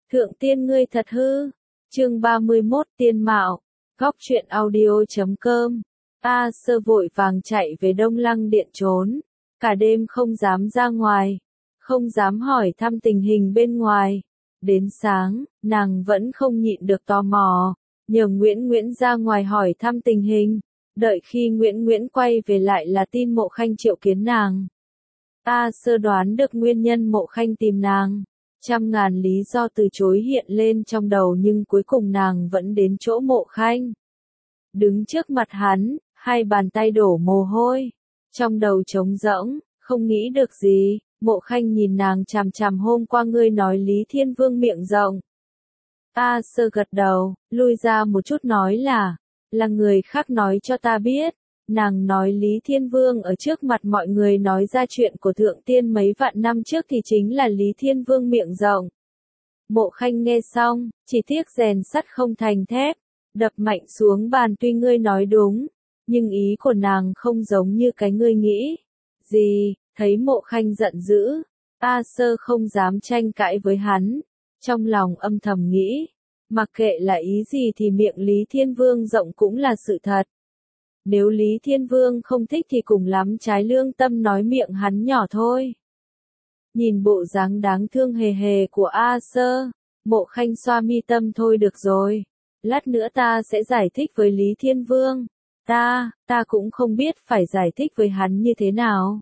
Thượng tiên ngươi thật hư. Chương 31 Tiên Mạo. Góc truyện audio.com. A Sơ vội vàng chạy về Đông Lăng Điện trốn. Cả đêm không dám ra ngoài. Không dám hỏi thăm tình hình bên ngoài. Đến sáng, nàng vẫn không nhịn được tò mò. Nhờ Nguyễn ra ngoài hỏi thăm tình hình. Đợi khi Nguyễn quay về lại là tin Mộ Khanh triệu kiến nàng. A Sơ đoán được nguyên nhân Mộ Khanh tìm nàng. Trăm ngàn lý do từ chối hiện lên trong đầu nhưng cuối cùng nàng vẫn đến chỗ Mộ Khanh. Đứng trước mặt hắn, hai bàn tay đổ mồ hôi. Trong đầu trống rỗng, không nghĩ được gì. Mộ Khanh nhìn nàng chằm chằm, hôm qua ngươi nói Lý Thiên Vương miệng rộng. A Sơ gật đầu, lui ra một chút nói là người khác nói cho ta biết. Nàng nói Lý Thiên Vương ở trước mặt mọi người nói ra chuyện của Thượng Tiên mấy vạn năm trước thì chính là Lý Thiên Vương miệng rộng. Mộ Khanh nghe xong, chỉ tiếc rèn sắt không thành thép, đập mạnh xuống bàn, tuy ngươi nói đúng, nhưng ý của nàng không giống như cái ngươi nghĩ. Gì? Thấy Mộ Khanh giận dữ, A Sơ không dám tranh cãi với hắn, trong lòng âm thầm nghĩ, mặc kệ là ý gì thì miệng Lý Thiên Vương rộng cũng là sự thật. Nếu Lý Thiên Vương không thích thì cùng lắm trái lương tâm nói miệng hắn nhỏ thôi. Nhìn bộ dáng đáng thương hề hề của A Sơ, Mộ Khanh xoa mi tâm, thôi được rồi. Lát nữa ta sẽ giải thích với Lý Thiên Vương. Ta cũng không biết phải giải thích với hắn như thế nào.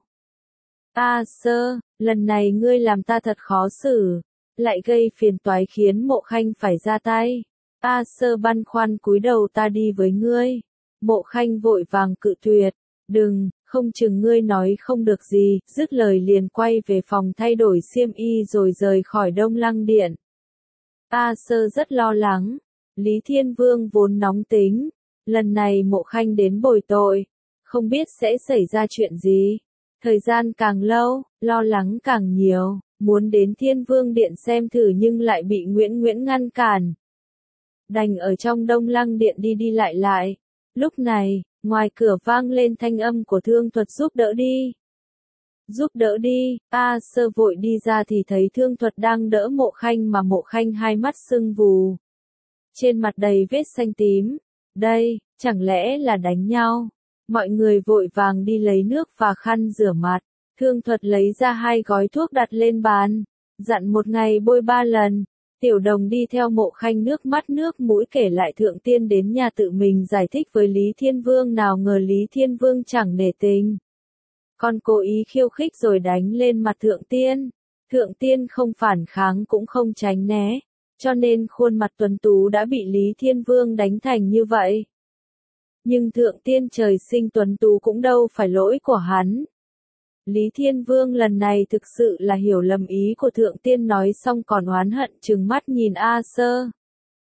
A Sơ, lần này ngươi làm ta thật khó xử, lại gây phiền toái khiến Mộ Khanh phải ra tay. A Sơ băn khoăn cúi đầu, ta đi với ngươi. Mộ Khanh vội vàng cự tuyệt, đừng, không chừng ngươi nói không được gì, dứt lời liền quay về phòng thay đổi xiêm y rồi rời khỏi Đông Lăng Điện. A Sơ rất lo lắng, Lý Thiên Vương vốn nóng tính, lần này Mộ Khanh đến bồi tội, không biết sẽ xảy ra chuyện gì. Thời gian càng lâu, lo lắng càng nhiều, muốn đến Thiên Vương Điện xem thử nhưng lại bị Nguyễn ngăn cản. Đành ở trong Đông Lăng Điện đi lại. Lúc này, ngoài cửa vang lên thanh âm của Thương Thuật, giúp đỡ đi. Giúp đỡ đi. A Sơ vội đi ra thì thấy Thương Thuật đang đỡ Mộ Khanh, mà Mộ Khanh hai mắt sưng vù. Trên mặt đầy vết xanh tím. Đây, chẳng lẽ là đánh nhau? Mọi người vội vàng đi lấy nước và khăn rửa mặt. Thương Thuật lấy ra 2 gói thuốc đặt lên bàn. Dặn một ngày bôi 3 lần. Tiểu Đồng đi theo Mộ Khanh nước mắt nước mũi kể lại Thượng Tiên đến nhà tự mình giải thích với Lý Thiên Vương, nào ngờ Lý Thiên Vương chẳng nể tình. Còn cố ý khiêu khích rồi đánh lên mặt Thượng Tiên. Thượng Tiên không phản kháng cũng không tránh né, cho nên khuôn mặt tuấn tú đã bị Lý Thiên Vương đánh thành như vậy. Nhưng Thượng Tiên trời sinh tuấn tú cũng đâu phải lỗi của hắn. Lý Thiên Vương lần này thực sự là hiểu lầm ý của Thượng Tiên, nói xong còn oán hận trừng mắt nhìn A Sơ.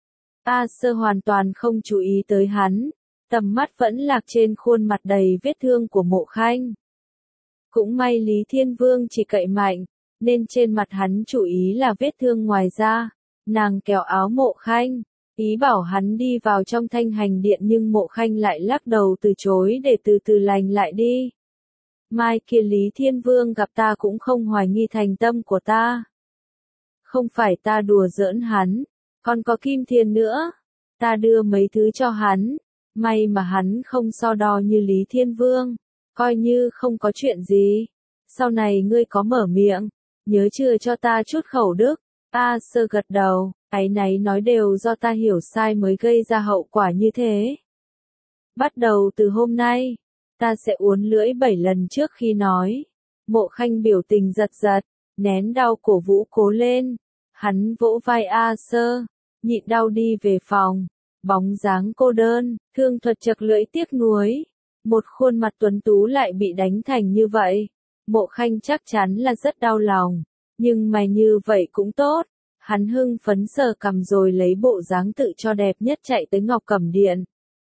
A Sơ hoàn toàn không chú ý tới hắn, tầm mắt vẫn lạc trên khuôn mặt đầy vết thương của Mộ Khanh. Cũng may Lý Thiên Vương chỉ cậy mạnh, nên trên mặt hắn chủ ý là vết thương, ngoài ra, nàng kéo áo Mộ Khanh, ý bảo hắn đi vào trong Thanh Hành Điện, nhưng Mộ Khanh lại lắc đầu từ chối để từ từ lành lại đi. Mai kia Lý Thiên Vương gặp ta cũng không hoài nghi thành tâm của ta. Không phải ta đùa giỡn hắn, còn có Kim Thiên nữa. Ta đưa mấy thứ cho hắn, may mà hắn không so đo như Lý Thiên Vương, coi như không có chuyện gì. Sau này ngươi có mở miệng, nhớ chừa cho ta chút khẩu đức. A Sơ gật đầu, áy náy nói đều do ta hiểu sai mới gây ra hậu quả như thế. Bắt đầu từ hôm nay, ta sẽ uốn lưỡi 7 lần trước khi nói. Mộ Khanh biểu tình giật, nén đau cổ vũ cố lên. Hắn vỗ vai A Sơ, nhịn đau đi về phòng. Bóng dáng cô đơn, Thương Thuật chật lưỡi tiếc nuối. Một khuôn mặt tuấn tú lại bị đánh thành như vậy. Mộ Khanh chắc chắn là rất đau lòng. Nhưng mà như vậy cũng tốt. Hắn hưng phấn sờ cằm rồi lấy bộ dáng tự cho đẹp nhất chạy tới Ngọc Cẩm Điện.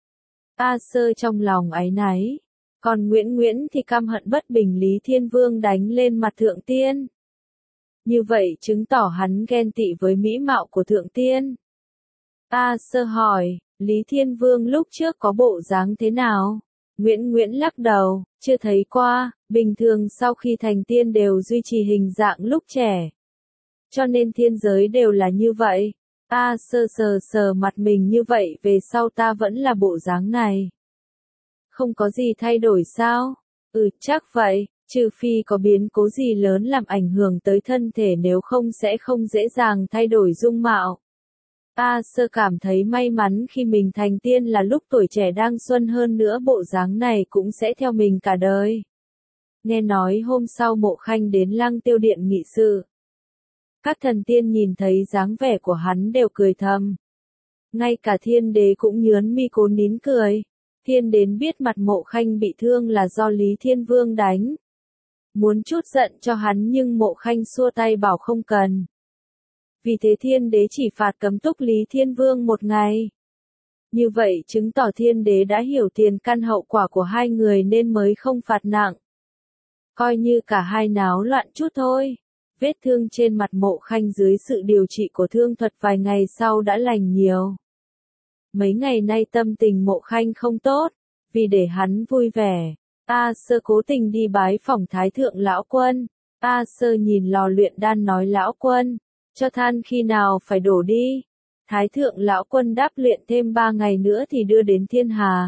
A Sơ trong lòng áy náy. Còn Nguyễn thì căm hận bất bình Lý Thiên Vương đánh lên mặt Thượng Tiên. Như vậy chứng tỏ hắn ghen tị với mỹ mạo của Thượng Tiên. A Sơ hỏi, Lý Thiên Vương lúc trước có bộ dáng thế nào? Nguyễn lắc đầu, chưa thấy qua, bình thường sau khi thành tiên đều duy trì hình dạng lúc trẻ. cho nên thiên giới đều là như vậy. Ta sờ sờ mặt mình như vậy về sau ta vẫn là bộ dáng này. Không có gì thay đổi sao? Chắc vậy, trừ phi có biến cố gì lớn làm ảnh hưởng tới thân thể nếu không sẽ không dễ dàng thay đổi dung mạo. Ta cảm thấy may mắn khi mình thành tiên là lúc tuổi trẻ đang xuân hơn nữa bộ dáng này cũng sẽ theo mình cả đời. Nghe nói hôm sau Mộ Khanh đến Lăng Tiêu Điện nghị sự. Các thần tiên nhìn thấy dáng vẻ của hắn đều cười thầm. Ngay cả thiên đế cũng nhớn mi cố nín cười. Thiên đến biết mặt Mộ Khanh bị thương là do Lý Thiên Vương đánh. Muốn chút giận cho hắn nhưng Mộ Khanh xua tay bảo không cần. Vì thế thiên đế chỉ phạt cấm túc Lý Thiên Vương 1 ngày. Như vậy chứng tỏ thiên đế đã hiểu tiền căn hậu quả của hai người nên mới không phạt nặng. Coi như cả hai náo loạn chút thôi. Vết thương trên mặt Mộ Khanh dưới sự điều trị của thương thuật vài ngày sau đã lành nhiều. Mấy ngày nay tâm tình Mộ Khanh không tốt, vì để hắn vui vẻ, ta cố tình đi bái phỏng Thái Thượng Lão Quân. Ta nhìn lò luyện đan nói Lão Quân, cho than khi nào phải đổ đi. Thái Thượng Lão Quân đáp luyện thêm 3 ngày nữa thì đưa đến Thiên Hà.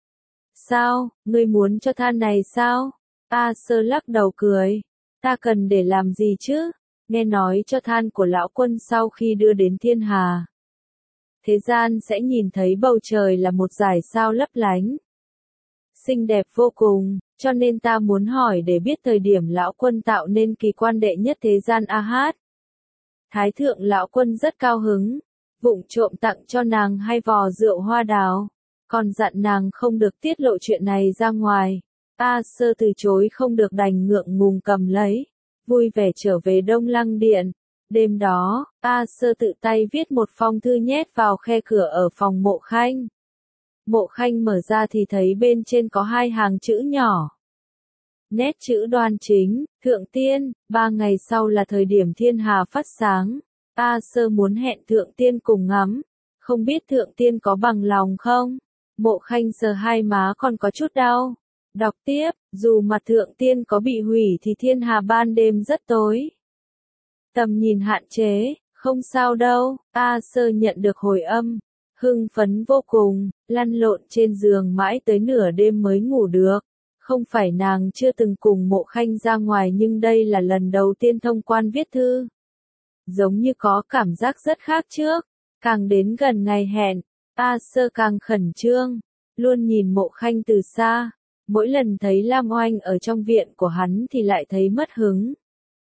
Sao, ngươi muốn cho than này sao? Ta lắc đầu cười. Ta cần để làm gì chứ? Nghe nói cho than của Lão Quân sau khi đưa đến Thiên Hà. Thế gian sẽ nhìn thấy bầu trời là một dải sao lấp lánh. Xinh đẹp vô cùng, cho nên ta muốn hỏi để biết thời điểm Lão Quân tạo nên kỳ quan đệ nhất thế gian A-hát. Thái Thượng Lão Quân rất cao hứng, vụng trộm tặng cho nàng 2 vò rượu hoa đào, còn dặn nàng không được tiết lộ chuyện này ra ngoài. Ta từ chối không được đành ngượng ngùng cầm lấy, vui vẻ trở về Đông Lăng Điện. Đêm đó, ta tự tay viết một phong thư nhét vào khe cửa ở phòng Mộ Khanh. Mộ Khanh mở ra thì thấy bên trên có 2 hàng chữ nhỏ. Nét chữ đoan chính, Thượng Tiên, 3 ngày sau là thời điểm thiên hà phát sáng. Ta muốn hẹn Thượng Tiên cùng ngắm, không biết Thượng Tiên có bằng lòng không? Mộ Khanh sờ 2 má còn có chút đau. Đọc tiếp, dù mặt Thượng Tiên có bị hủy thì thiên hà ban đêm rất tối. Tầm nhìn hạn chế, không sao đâu. Ta nhận được hồi âm, hưng phấn vô cùng, lăn lộn trên giường mãi tới nửa đêm mới ngủ được. Không phải nàng chưa từng cùng Mộ Khanh ra ngoài nhưng đây là lần đầu tiên thông quan viết thư. Giống như có cảm giác rất khác trước, càng đến gần ngày hẹn, ta càng khẩn trương, luôn nhìn Mộ Khanh từ xa. Mỗi lần thấy Lam Oanh ở trong viện của hắn thì lại thấy mất hứng.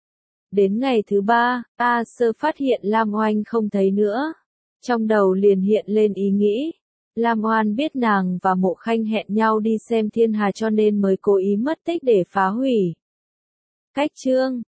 Đến ngày thứ 3, ta phát hiện Lam Oanh không thấy nữa. Trong đầu liền hiện lên ý nghĩ. Lam Oanh biết nàng và Mộ Khanh hẹn nhau đi xem thiên hà cho nên mới cố ý mất tích để phá hủy. Cách chương